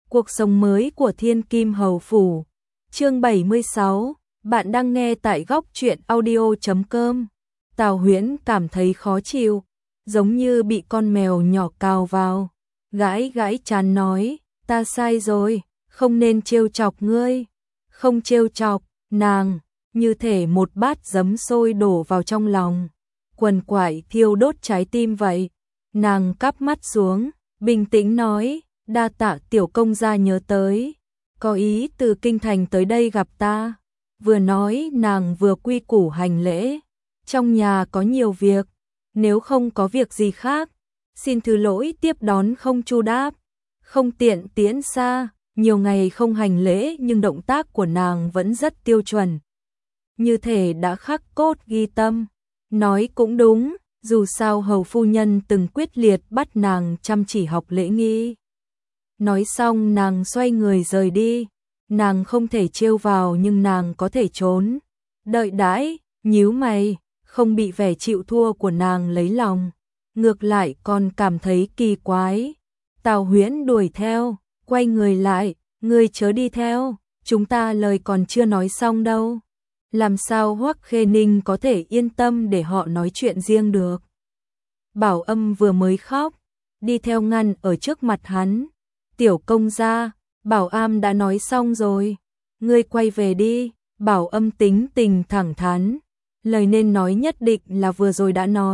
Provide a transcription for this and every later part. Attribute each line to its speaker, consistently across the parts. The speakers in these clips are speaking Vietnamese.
Speaker 1: Cuộc sống mới của Thiên Kim Hầu Phủ. Chương 76, bạn đang nghe tại góc truyện audio.com. Tào Huyễn cảm thấy khó chịu, giống như bị con mèo nhỏ cào vào. Gãi gãi trán nói, ta sai rồi, không nên trêu chọc ngươi. Không trêu chọc, nàng, như thể một bát giấm sôi đổ vào trong lòng. Quằn quại thiêu đốt trái tim vậy. Nàng cắp mắt xuống, bình tĩnh nói, đa tạ tiểu công gia nhớ tới, có ý từ kinh thành tới đây gặp ta. Vừa nói nàng vừa quy củ hành lễ, trong nhà có nhiều việc, nếu không có việc gì khác, xin thứ lỗi tiếp đón không chu đáp, không tiện tiễn xa. Nhiều ngày không hành lễ nhưng động tác của nàng vẫn rất tiêu chuẩn, như thể đã khắc cốt ghi tâm. Nói cũng đúng, dù sao hầu phu nhân từng quyết liệt bắt nàng chăm chỉ học lễ nghi. Nói xong nàng xoay người rời đi, nàng không thể trêu vào nhưng nàng có thể trốn. Đợi đãi, nhíu mày, không bị vẻ chịu thua của nàng lấy lòng, ngược lại còn cảm thấy kỳ quái. Tào Huyễn đuổi theo, quay người lại, ngươi chớ đi theo, chúng ta lời còn chưa nói xong đâu. Làm sao Hoắc Khê Ninh có thể yên tâm để họ nói chuyện riêng được. Bảo Âm vừa mới khóc, đi theo ngăn ở trước mặt hắn. Tiểu công gia, Bảo Am đã nói xong rồi, ngươi quay về đi. Bảo Âm tính tình thẳng thắn, lời nên nói nhất định là vừa rồi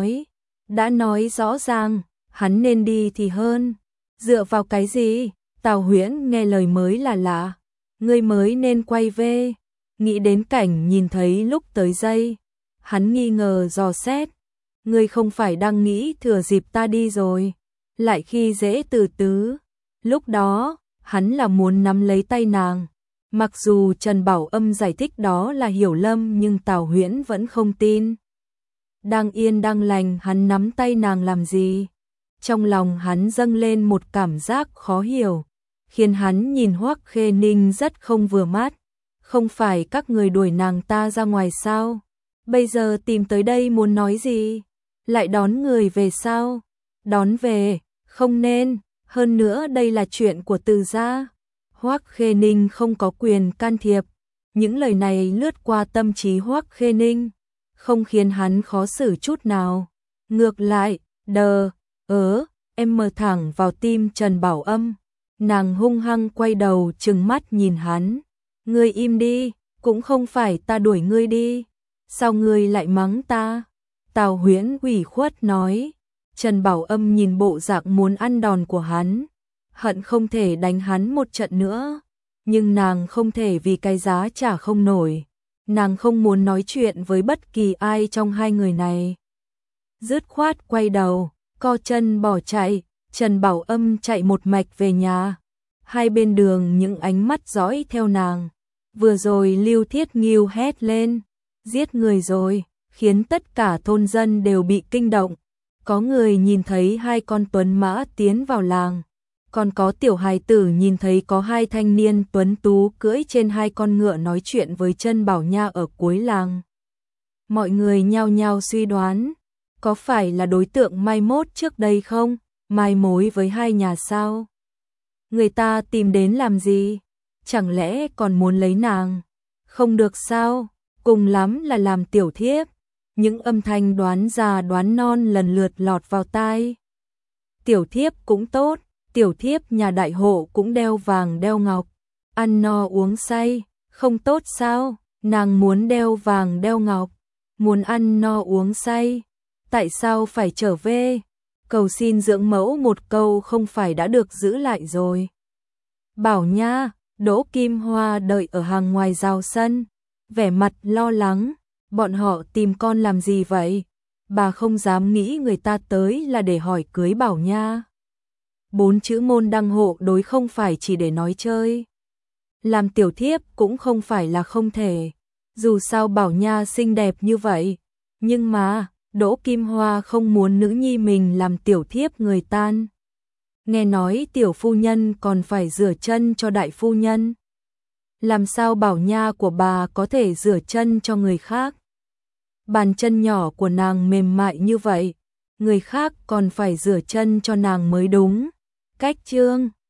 Speaker 1: đã nói rõ ràng, hắn nên đi thì hơn. Dựa vào cái gì? Tào Huyễn nghe lời mới là lạ, ngươi mới nên quay về. Nghĩ đến cảnh nhìn thấy lúc tới đây, hắn nghi ngờ dò xét, ngươi không phải đang nghĩ thừa dịp ta đi rồi, lại khi dễ từ tứ. Lúc đó, hắn là muốn nắm lấy tay nàng. Mặc dù Trần Bảo Âm giải thích đó là hiểu lầm nhưng Tào Huyễn vẫn không tin. Đang yên đang lành hắn nắm tay nàng làm gì? Trong lòng hắn dâng lên một cảm giác khó hiểu, khiến hắn nhìn Hoắc Khê Ninh rất không vừa mắt. Không phải các người đuổi nàng ta ra ngoài sao? Bây giờ tìm tới đây muốn nói gì? Lại đón người về sao? Đón về, không nên, hơn nữa đây là chuyện của Từ gia. Hoắc Khê Ninh không có quyền can thiệp. Những lời này lướt qua tâm trí Hoắc Khê Ninh, không khiến hắn khó xử chút nào. Ngược lại, em mở thẳng vào tim Trần Bảo Âm. Nàng hung hăng quay đầu trừng mắt nhìn hắn. Ngươi im đi, cũng không phải ta đuổi ngươi đi. Sao ngươi lại mắng ta? Tào Huyễn ủy khuất nói. Trần Bảo Âm nhìn bộ dạng muốn ăn đòn của hắn, hận không thể đánh hắn một trận nữa. Nhưng nàng không thể vì cái giá trả không nổi. Nàng không muốn nói chuyện với bất kỳ ai trong hai người này. Dứt khoát quay đầu, co chân bỏ chạy. Trần Bảo Âm chạy một mạch về nhà. Hai bên đường những ánh mắt dõi theo nàng. Vừa rồi Lưu Thiết Nghiêu hét lên, giết người rồi, khiến tất cả thôn dân đều bị kinh động. Có người nhìn thấy hai con tuấn mã tiến vào làng, còn có tiểu hài tử nhìn thấy có hai thanh niên tuấn tú cưỡi trên hai con ngựa nói chuyện với Trân Bảo Nha ở cuối làng. Mọi người nhao nhao suy đoán, có phải là đối tượng mai mốt trước đây không? Mai mối với hai nhà sao? Người ta tìm đến làm gì? Chẳng lẽ còn muốn lấy nàng? Không được sao? Cùng lắm là làm tiểu thiếp. Những âm thanh đoán già đoán non lần lượt lọt vào tai. Tiểu thiếp cũng tốt, tiểu thiếp nhà đại hộ cũng đeo vàng đeo ngọc, ăn no uống say, không tốt sao? Nàng muốn đeo vàng đeo ngọc, muốn ăn no uống say, tại sao phải trở về? Cầu xin dưỡng mẫu một câu không phải đã được giữ lại rồi. Bảo Nha, Đỗ Kim Hoa đợi ở hàng ngoài rào sân, vẻ mặt lo lắng. Bọn họ tìm con làm gì vậy? Bà không dám nghĩ người ta tới là để hỏi cưới Bảo Nha. 4 chữ môn đăng hộ đối không phải chỉ để nói chơi. Làm tiểu thiếp cũng không phải là không thể. Dù sao Bảo Nha xinh đẹp như vậy. Nhưng mà, Đỗ Kim Hoa không muốn nữ nhi mình làm tiểu thiếp người tan. Nghe nói tiểu phu nhân còn phải rửa chân cho đại phu nhân. Làm sao Bảo Nha của bà có thể rửa chân cho người khác? Bàn chân nhỏ của nàng mềm mại như vậy, người khác còn phải rửa chân cho nàng mới đúng. Cách chương